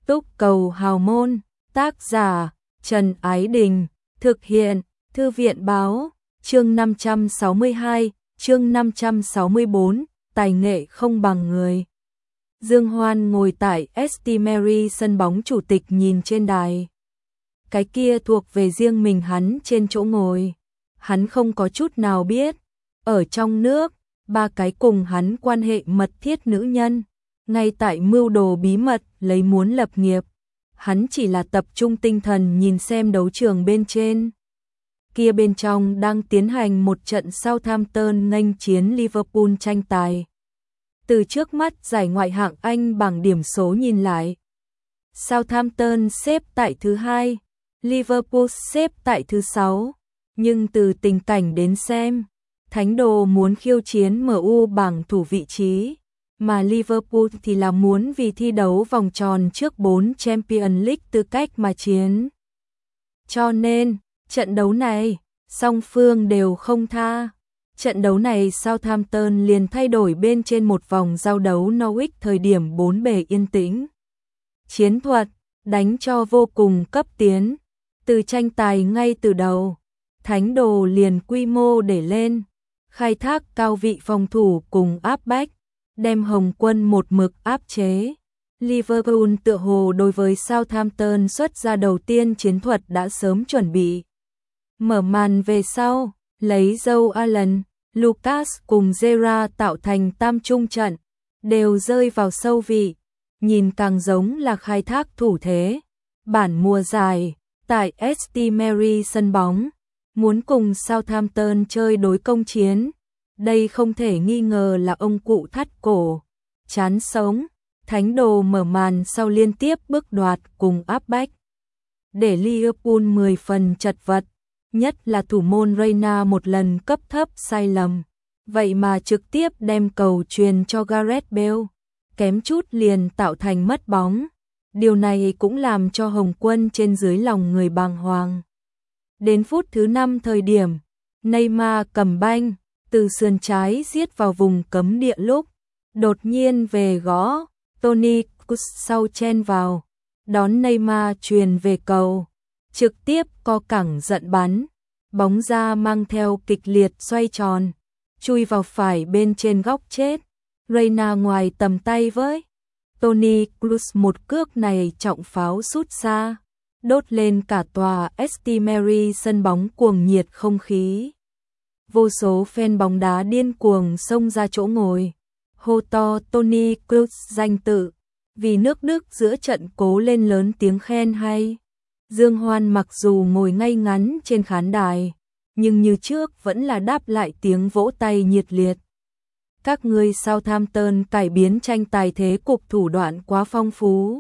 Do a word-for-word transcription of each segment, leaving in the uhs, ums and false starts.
Túc cầu hào môn, tác giả Trần Ái Đình, thực hiện Thư viện Báo, chương năm trăm sáu mươi hai, chương năm trăm sáu mươi bốn, tài nghệ không bằng người. Dương Hoan ngồi tại ét tê Mary sân bóng chủ tịch nhìn trên đài. Cái kia thuộc về riêng mình hắn trên chỗ ngồi. Hắn không có chút nào biết. Ở trong nước, ba cái cùng hắn quan hệ mật thiết nữ nhân, ngay tại mưu đồ bí mật lấy muốn lập nghiệp. Hắn chỉ là tập trung tinh thần nhìn xem đấu trường bên trên. Kia bên trong đang tiến hành một trận Southampton nghênh chiến Liverpool tranh tài. Từ trước mắt giải ngoại hạng Anh bảng điểm số nhìn lại, Southampton xếp tại thứ hai, Liverpool xếp tại thứ sáu. Nhưng từ tình cảnh đến xem, Thánh Đồ muốn khiêu chiến em u bảng thủ vị trí, mà Liverpool thì là muốn vì thi đấu vòng tròn trước bốn Champions League tư cách mà chiến. Cho nên, trận đấu này, song phương đều không tha. Trận đấu này Southampton liền thay đổi bên trên một vòng giao đấu Norwich thời điểm bốn bề yên tĩnh. Chiến thuật, đánh cho vô cùng cấp tiến. Từ tranh tài ngay từ đầu, Thánh Đồ liền quy mô để lên, khai thác cao vị phòng thủ cùng áp bách, đem Hồng Quân một mực áp chế. Liverpool tựa hồ đối với Southampton xuất ra đầu tiên chiến thuật đã sớm chuẩn bị. Mở màn về sau, lấy Joe Allen, Lucas cùng Gerrard tạo thành tam trung trận, đều rơi vào sâu vị, nhìn càng giống là khai thác thủ thế. Bản mùa giải, tại ét tê Mary sân bóng, muốn cùng Southampton chơi đối công chiến, đây không thể nghi ngờ là ông cụ thắt cổ, chán sống. Thánh Đồ mở màn sau liên tiếp bước đoạt cùng áp bách, để Liverpool mười phần chật vật, nhất là thủ môn Reina một lần cấp thấp sai lầm, vậy mà trực tiếp đem cầu truyền cho Gareth Bale, kém chút liền tạo thành mất bóng. Điều này cũng làm cho Hồng Quân trên dưới lòng người bàng hoàng. Đến phút thứ năm thời điểm, Neymar cầm banh, từ sườn trái giết vào vùng cấm địa lúc, đột nhiên về gõ, Toni Kroos sau chen vào, đón Neymar truyền về cầu, trực tiếp co cẳng giận bắn, bóng ra mang theo kịch liệt xoay tròn, chui vào phải bên trên góc chết, Reina ngoài tầm tay với. Toni Kroos một cước này trọng pháo sút xa, đốt lên cả tòa ét tê Mary sân bóng cuồng nhiệt không khí. Vô số fan bóng đá điên cuồng xông ra chỗ ngồi, hô to Toni Kroos danh tự, vì nước Đức giữa trận cố lên lớn tiếng khen hay. Dương Hoan mặc dù ngồi ngay ngắn trên khán đài, nhưng như trước vẫn là đáp lại tiếng vỗ tay nhiệt liệt. Các ngươi Southampton cải biến tranh tài thế cục thủ đoạn quá phong phú.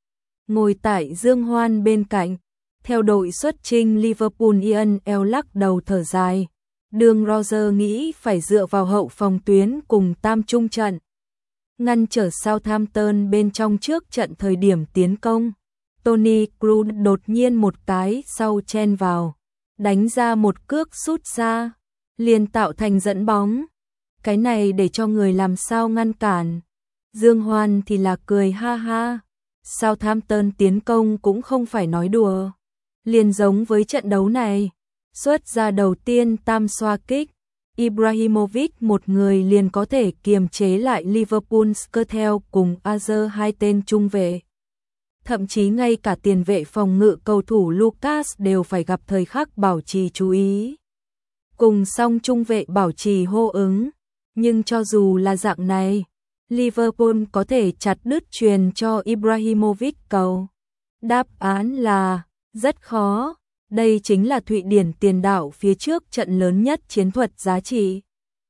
Ngồi tại Dương Hoan bên cạnh, theo đội xuất chinh Liverpool Ian El lắc đầu thở dài. Đường Roger nghĩ phải dựa vào hậu phòng tuyến cùng tam trung trận, ngăn trở Southampton bên trong trước trận thời điểm tiến công. Toni Kroos đột nhiên một cái sau chen vào, đánh ra một cước sút xa, liền tạo thành dẫn bóng. Cái này để cho người làm sao ngăn cản. Dương Hoan thì là cười ha ha. Southampton tiến công cũng không phải nói đùa. Liền giống với trận đấu này, xuất ra đầu tiên tam xoa kích, Ibrahimovic một người liền có thể kiềm chế lại Liverpool Skrtel cùng Azer hai tên trung vệ. Thậm chí ngay cả tiền vệ phòng ngự cầu thủ Lucas đều phải gặp thời khắc bảo trì chú ý. Cùng song trung vệ bảo trì hô ứng. Nhưng cho dù là dạng này, Liverpool có thể chặt đứt truyền cho Ibrahimovic cầu. Đáp án là rất khó. Đây chính là Thụy Điển tiền đạo phía trước trận lớn nhất chiến thuật giá trị.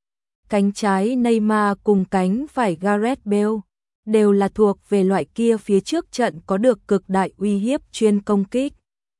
Cánh trái Neymar cùng cánh phải Gareth Bale đều là thuộc về loại kia phía trước trận có được cực đại uy hiếp chuyên công kích.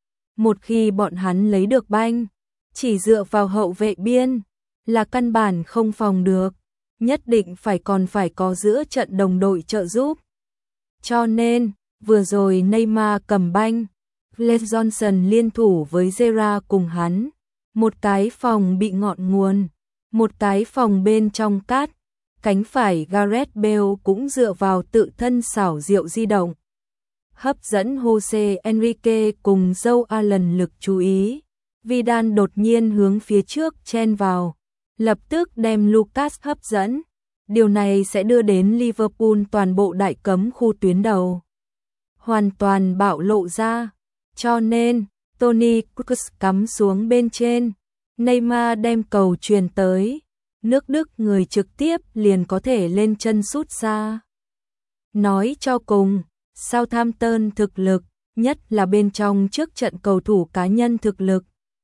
Một khi bọn hắn lấy được banh, chỉ dựa vào hậu vệ biên là căn bản không phòng được, nhất định phải còn phải có giữa trận đồng đội trợ giúp. Cho nên, vừa rồi Neymar cầm banh, Glenn Johnson liên thủ với Gerrard cùng hắn, một cái phòng bị ngọn nguồn, một cái phòng bên trong cát, cánh phải Gareth Bale cũng dựa vào tự thân xảo diệu di động. hấp dẫn Jose Enrique cùng Joe Allen lực chú ý. Vidal đột nhiên hướng phía trước chen vào, lập tức đem Lucas hấp dẫn. Điều này sẽ đưa đến Liverpool toàn bộ đại cấm khu tuyến đầu hoàn toàn bạo lộ ra, cho nên Toni Kroos cắm xuống bên trên, Neymar đem cầu truyền tới, nước Đức người trực tiếp liền có thể lên chân sút xa. Nói cho cùng, Southampton thực lực, nhất là bên trong trước trận cầu thủ cá nhân thực lực.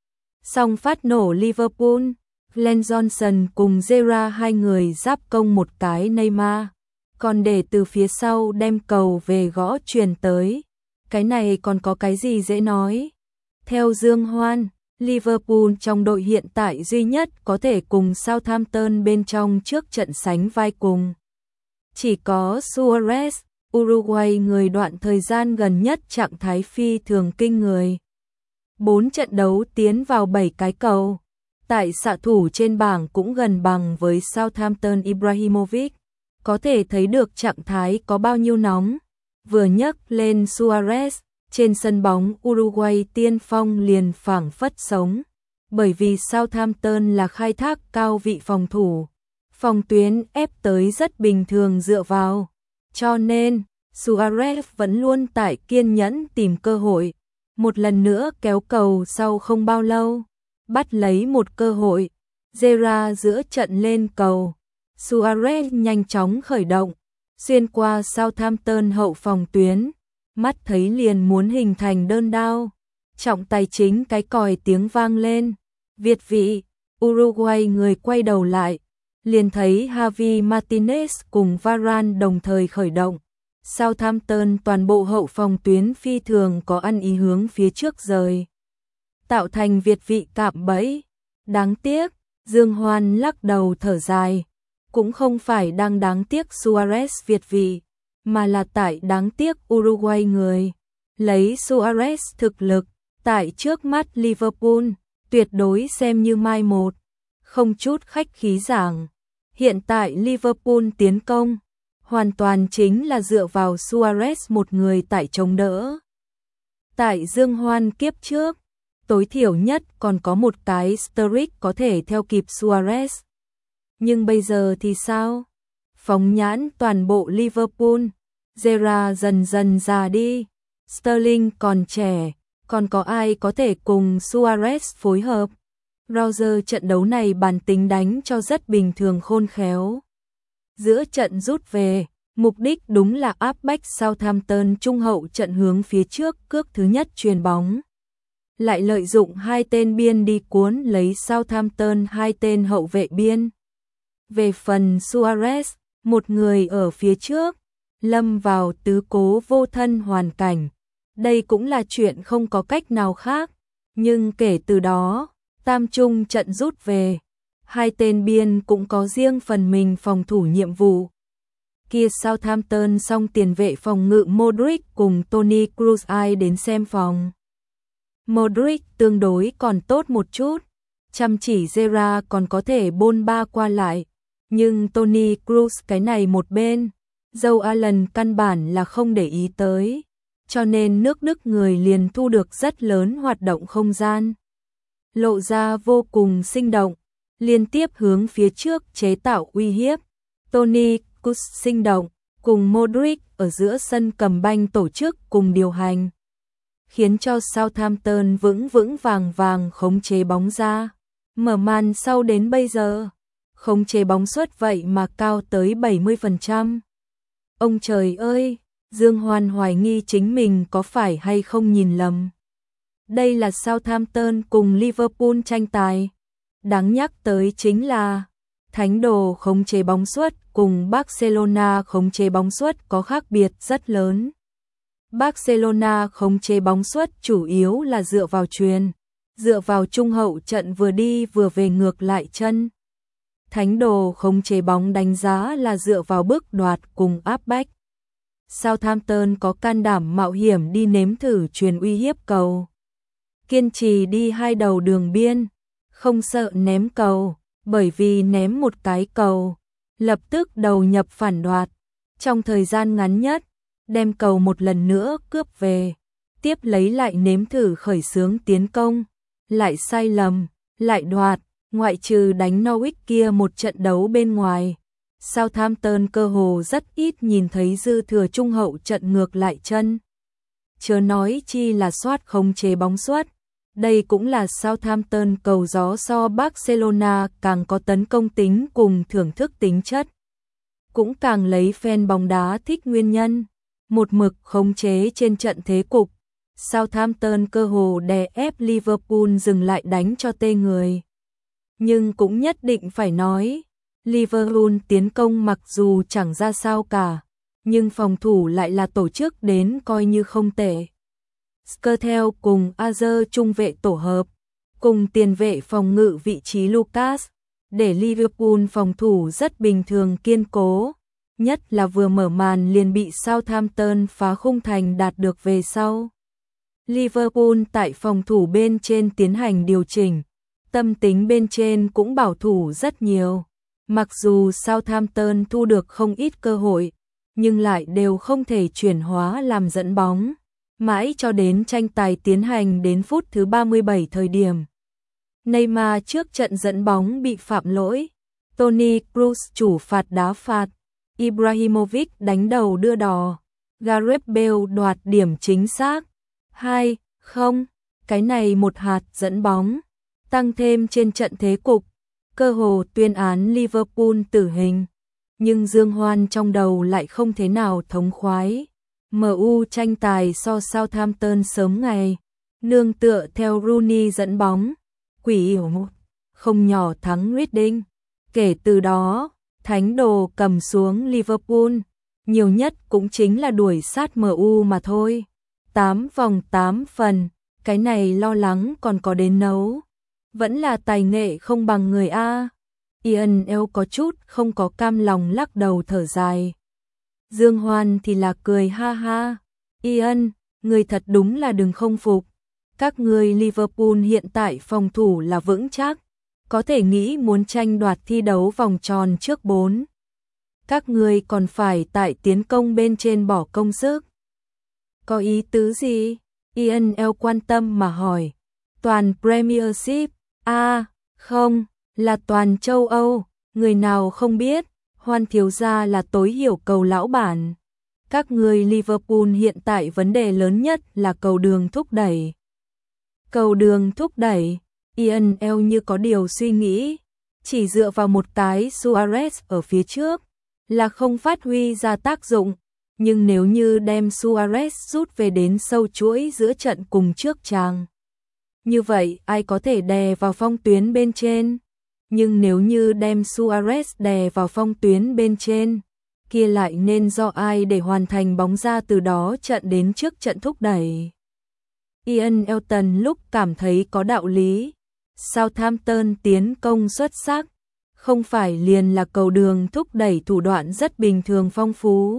Song phát nổ Liverpool, Glenn Johnson cùng Gerrard hai người giáp công một cái Neymar, còn để từ phía sau đem cầu về gõ truyền tới. Cái này còn có cái gì dễ nói. Theo Dương Hoan, Liverpool trong đội hiện tại duy nhất có thể cùng Southampton bên trong trước trận sánh vai cùng. Chỉ có Suarez, Uruguay người đoạn thời gian gần nhất trạng thái phi thường kinh người. Bốn trận đấu tiến vào bảy cái cầu. Tại xạ thủ trên bảng cũng gần bằng với Southampton Ibrahimovic. Có thể thấy được trạng thái có bao nhiêu nóng. Vừa nhấc lên Suarez, trên sân bóng Uruguay tiên phong liền phảng phất sống. Bởi vì Southampton là khai thác cao vị phòng thủ. Phòng tuyến ép tới rất bình thường dựa vào. Cho nên, Suarez vẫn luôn tại kiên nhẫn tìm cơ hội. Một lần nữa kéo cầu sau không bao lâu. Bắt lấy một cơ hội. Gerrard giữa trận lên cầu. Suarez nhanh chóng khởi động. Xuyên qua Southampton hậu phòng tuyến. Mắt thấy liền muốn hình thành đơn đao. Trọng tài chính cái còi tiếng vang lên. Việt vị, Uruguay người quay đầu lại. Liền thấy Javi Martinez cùng Varane đồng thời khởi động. Southampton toàn bộ hậu phòng tuyến phi thường có ăn ý hướng phía trước rời. Tạo thành Việt vị cạm bẫy. Đáng tiếc, Dương Hoan lắc đầu thở dài. Cũng không phải đang đáng tiếc Suarez Việt vị, mà là tại đáng tiếc Uruguay người. Lấy Suarez thực lực, tại trước mắt Liverpool, tuyệt đối xem như mai một. Không chút khách khí giảng. Hiện tại Liverpool tiến công, hoàn toàn chính là dựa vào Suarez một người tại chống đỡ. Tại Dương Hoan kiếp trước, tối thiểu nhất còn có một cái Sturridge có thể theo kịp Suarez. Nhưng bây giờ thì sao? Phóng nhãn toàn bộ Liverpool, Gerrard dần dần già đi, Sterling còn trẻ, còn có ai có thể cùng Suarez phối hợp? Roger trận đấu này bản tính đánh cho rất bình thường khôn khéo. Giữa trận rút về, mục đích đúng là áp bách Southampton trung hậu trận hướng phía trước cước thứ nhất chuyền bóng. Lại lợi dụng hai tên biên đi cuốn lấy Southampton hai tên hậu vệ biên. Về phần Suarez, một người ở phía trước, lâm vào tứ cố vô thân hoàn cảnh. Đây cũng là chuyện không có cách nào khác. Nhưng kể từ đó, tam trung trận rút về, hai tên biên cũng có riêng phần mình phòng thủ nhiệm vụ. Kia Southampton xong tiền vệ phòng ngự Modric cùng Toni Kroos ai đến xem phòng. Modric tương đối còn tốt một chút, chăm chỉ Gerrard còn có thể bôn ba qua lại, nhưng Toni Kroos cái này một bên, Joe Allen căn bản là không để ý tới, cho nên nước Đức người liền thu được rất lớn hoạt động không gian. Lộ ra vô cùng sinh động, liên tiếp hướng phía trước chế tạo uy hiếp. Toni Kroos sinh động, cùng Modric ở giữa sân cầm banh tổ chức cùng điều hành, khiến cho Southampton vững vững vàng vàng khống chế bóng ra. Mở màn sau đến bây giờ, khống chế bóng suất vậy mà cao tới bảy mươi phần trăm. Ông trời ơi, Dương Hoan hoài nghi chính mình có phải hay không nhìn lầm. Đây là Southampton cùng Liverpool tranh tài. Đáng nhắc tới chính là Thánh đồ khống chế bóng suất cùng Barcelona khống chế bóng suất có khác biệt rất lớn. Barcelona khống chế bóng suất chủ yếu là dựa vào chuyền, dựa vào trung hậu trận vừa đi vừa về ngược lại chân. Thánh đồ khống chế bóng đánh giá là dựa vào bước đoạt cùng áp bách. Southampton có can đảm mạo hiểm đi nếm thử chuyền uy hiếp cầu. Kiên trì đi hai đầu đường biên, không sợ ném cầu, bởi vì ném một cái cầu, lập tức đầu nhập phản đoạt. Trong thời gian ngắn nhất, đem cầu một lần nữa cướp về, tiếp lấy lại nếm thử khởi xướng tiến công, lại sai lầm, lại đoạt, ngoại trừ đánh Norwich kia một trận đấu bên ngoài. Southampton cơ hồ rất ít nhìn thấy dư thừa trung hậu trận ngược lại chân. Chớ nói chi là soát khống chế bóng suất. Đây cũng là Southampton cầu gió so Barcelona càng có tấn công tính cùng thưởng thức tính chất. Cũng càng lấy fan bóng đá thích nguyên nhân. Một mực khống chế trên trận thế cục. Southampton cơ hồ đè ép Liverpool dừng lại đánh cho tê người. Nhưng cũng nhất định phải nói, Liverpool tiến công mặc dù chẳng ra sao cả, nhưng phòng thủ lại là tổ chức đến coi như không tệ. Skrtel cùng Azer trung vệ tổ hợp, cùng tiền vệ phòng ngự vị trí Lucas, để Liverpool phòng thủ rất bình thường kiên cố, nhất là vừa mở màn liền bị Southampton phá khung thành đạt được về sau. Liverpool tại phòng thủ bên trên tiến hành điều chỉnh, tâm tính bên trên cũng bảo thủ rất nhiều. Mặc dù Southampton thu được không ít cơ hội, nhưng lại đều không thể chuyển hóa làm dẫn bóng. Mãi cho đến tranh tài tiến hành đến phút thứ ba mươi bảy thời điểm. Neymar trước trận dẫn bóng bị phạm lỗi. Toni Kroos chủ phạt đá phạt. Ibrahimovic đánh đầu đưa đò. Gareth Bale đoạt điểm chính xác. hai không. Cái này một hạt dẫn bóng. Tăng thêm trên trận thế cục. Cơ hồ tuyên án Liverpool tử hình. Nhưng Dương Hoan trong đầu lại không thế nào thống khoái. em u tranh tài so Southampton sớm ngày, nương tựa theo Rooney dẫn bóng, quỷ yểu một, không nhỏ thắng Reading. Kể từ đó, thánh đồ cầm xuống Liverpool, nhiều nhất cũng chính là đuổi sát em u mà thôi. tám vòng tám phần, cái này lo lắng còn có đến nấu. Vẫn là tài nghệ không bằng người A. Ian eo có chút không có cam lòng lắc đầu thở dài. Dương Hoan thì là cười ha ha. Ian, người thật đúng là đừng không phục. Các người Liverpool hiện tại phòng thủ là vững chắc. Có thể nghĩ muốn tranh đoạt thi đấu vòng tròn trước bốn. Các người còn phải tại tiến công bên trên bỏ công sức. Có ý tứ gì? Ian eo quan tâm mà hỏi. Toàn Premiership. À, không, là toàn châu Âu. Người nào không biết. Hoan thiếu gia là tối hiểu cầu lão bản. Các người Liverpool hiện tại vấn đề lớn nhất là cầu đường thúc đẩy. Cầu đường thúc đẩy, Ian eo như có điều suy nghĩ. Chỉ dựa vào một cái Suarez ở phía trước là không phát huy ra tác dụng. Nhưng nếu như đem Suarez rút về đến sâu chuỗi giữa trận cùng trước chàng, như vậy ai có thể đè vào phong tuyến bên trên? Nhưng nếu như đem Suarez đè vào phong tuyến bên trên, kia lại nên do ai để hoàn thành bóng ra từ đó trận đến trước trận thúc đẩy. Ian Elton lúc cảm thấy có đạo lý. Southampton tiến công xuất sắc, không phải liền là cầu đường thúc đẩy thủ đoạn rất bình thường phong phú.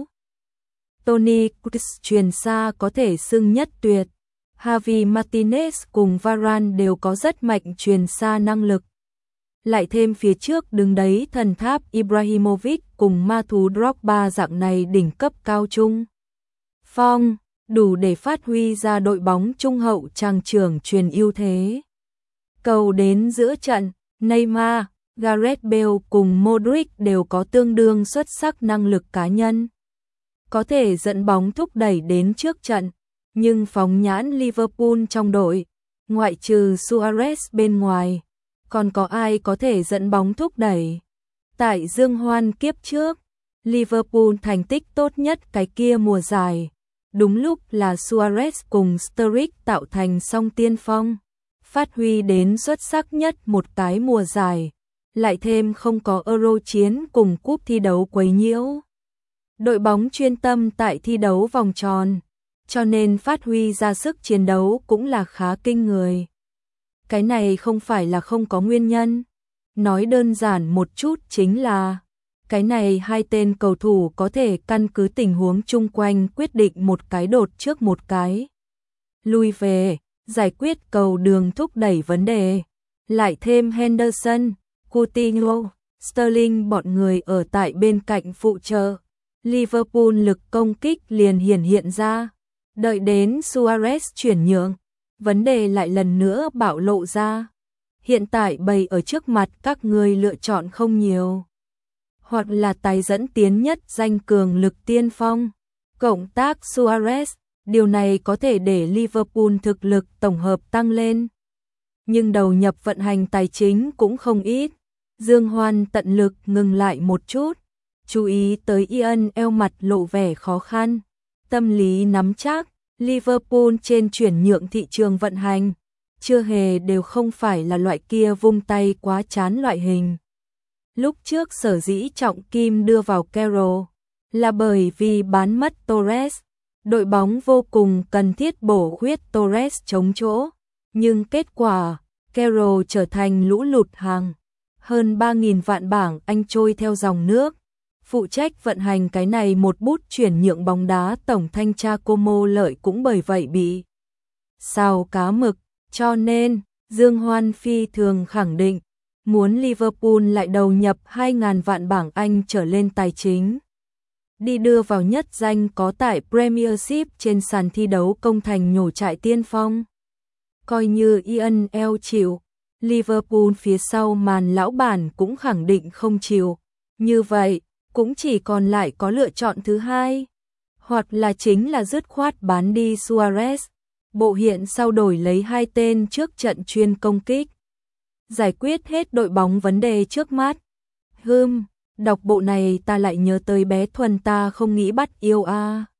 Toni Kroos truyền xa có thể xưng nhất tuyệt. Javi Martinez cùng Varane đều có rất mạnh truyền xa năng lực. Lại thêm phía trước đứng đấy thần tháp Ibrahimovic cùng ma thú Drogba dạng này đỉnh cấp cao trung. Phong, đủ để phát huy ra đội bóng trung hậu tràng trưởng truyền ưu thế. Cầu đến giữa trận, Neymar, Gareth Bale cùng Modric đều có tương đương xuất sắc năng lực cá nhân. Có thể dẫn bóng thúc đẩy đến trước trận, nhưng phóng nhãn Liverpool trong đội, ngoại trừ Suarez bên ngoài, còn có ai có thể dẫn bóng thúc đẩy. Tại Dương Hoan kiếp trước, Liverpool thành tích tốt nhất cái kia mùa giải, đúng lúc là Suarez cùng Sturridge tạo thành song tiên phong, phát huy đến xuất sắc nhất một cái mùa giải, lại thêm không có Euro chiến cùng cúp thi đấu quấy nhiễu. Đội bóng chuyên tâm tại thi đấu vòng tròn, cho nên phát huy ra sức chiến đấu cũng là khá kinh người. Cái này không phải là không có nguyên nhân. Nói đơn giản một chút chính là cái này hai tên cầu thủ có thể căn cứ tình huống chung quanh quyết định một cái đột trước một cái. Lui về, giải quyết cầu đường thúc đẩy vấn đề. Lại thêm Henderson, Coutinho, Sterling bọn người ở tại bên cạnh phụ trợ. Liverpool lực công kích liền hiển hiện ra. Đợi đến Suarez chuyển nhượng, vấn đề lại lần nữa bạo lộ ra. Hiện tại bày ở trước mặt các người lựa chọn không nhiều. Hoặc là tái dẫn tiến nhất danh cường lực tiên phong, cộng tác Suarez, điều này có thể để Liverpool thực lực tổng hợp tăng lên. Nhưng đầu nhập vận hành tài chính cũng không ít. Dương Hoan tận lực ngừng lại một chút, chú ý tới Ian eo mặt lộ vẻ khó khăn. Tâm lý nắm chắc, Liverpool trên chuyển nhượng thị trường vận hành, chưa hề đều không phải là loại kia vung tay quá chán loại hình. Lúc trước sở dĩ trọng kim đưa vào Carroll là bởi vì bán mất Torres, đội bóng vô cùng cần thiết bổ khuyết Torres chống chỗ, nhưng kết quả Carroll trở thành lũ lụt hàng, hơn ba nghìn vạn bảng Anh trôi theo dòng nước. Phụ trách vận hành cái này một bút chuyển nhượng bóng đá tổng thanh tra Como Lợi cũng bởi vậy bị sao cá mực, cho nên Dương Hoan phi thường khẳng định muốn Liverpool lại đầu nhập hai nghìn vạn bảng Anh trở lên tài chính, đi đưa vào nhất danh có tại Premiership trên sàn thi đấu công thành nhổ trại tiên phong. Coi như Ian eo chịu, Liverpool phía sau màn lão bản cũng khẳng định không chịu. Như vậy, cũng chỉ còn lại có lựa chọn thứ hai, hoặc là chính là dứt khoát bán đi Suarez, bộ hiện sau đổi lấy hai tên trước trận chuyên công kích, giải quyết hết đội bóng vấn đề trước mắt. Hừm, đọc bộ này ta lại nhớ tới bé Thuần ta không nghĩ bắt yêu a. À.